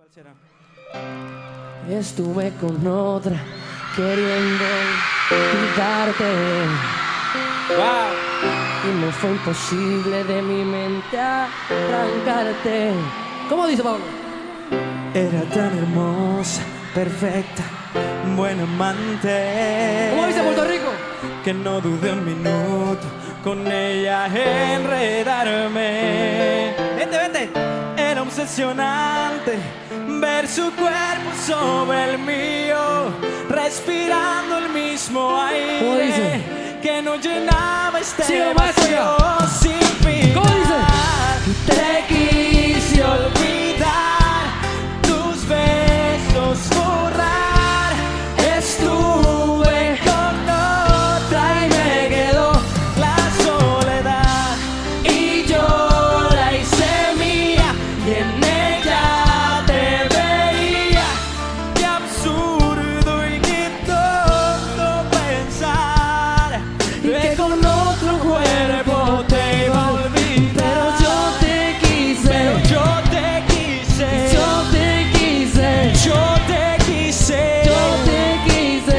¿Cuál será? Estuve con otra queriendo quitarte. ¡Wow! Y me fue imposible de mi mente arrancarte. ¿Cómo dice Pablo? Era tan hermosa, perfecta, buena amante. ¿Cómo dice Puerto Rico? Que no dudé un minuto con ella enredarme. Vente, vente. Era obsesionante ver su cuerpo sobre el mío, respirando el mismo ¿Cómo dice? aire que no llenaba este Sigue, maestro, vacío sin fin. ¿Cómo dice? Te quise olvidar, tus besos borrar. Estuve con otra y me quedó la soledad. Y yo la hice mía y en ella te veía. Qué absurdo y qué tonto pensar que con otro cuerpo te iba a olvidar. Pero yo te quise. Pero yo te quise. Yo te quise. Yo te quise. Yo te quise.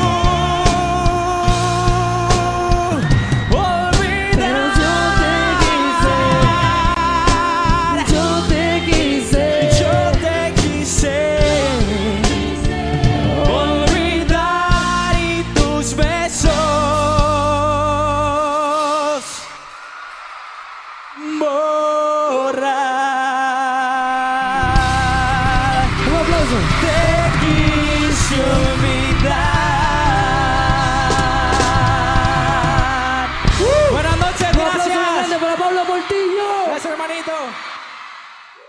Pero yo te quise. Yo te quise. Yo te quise olvidar y tus besos borrar. Un aplauso. Te quise olvidar.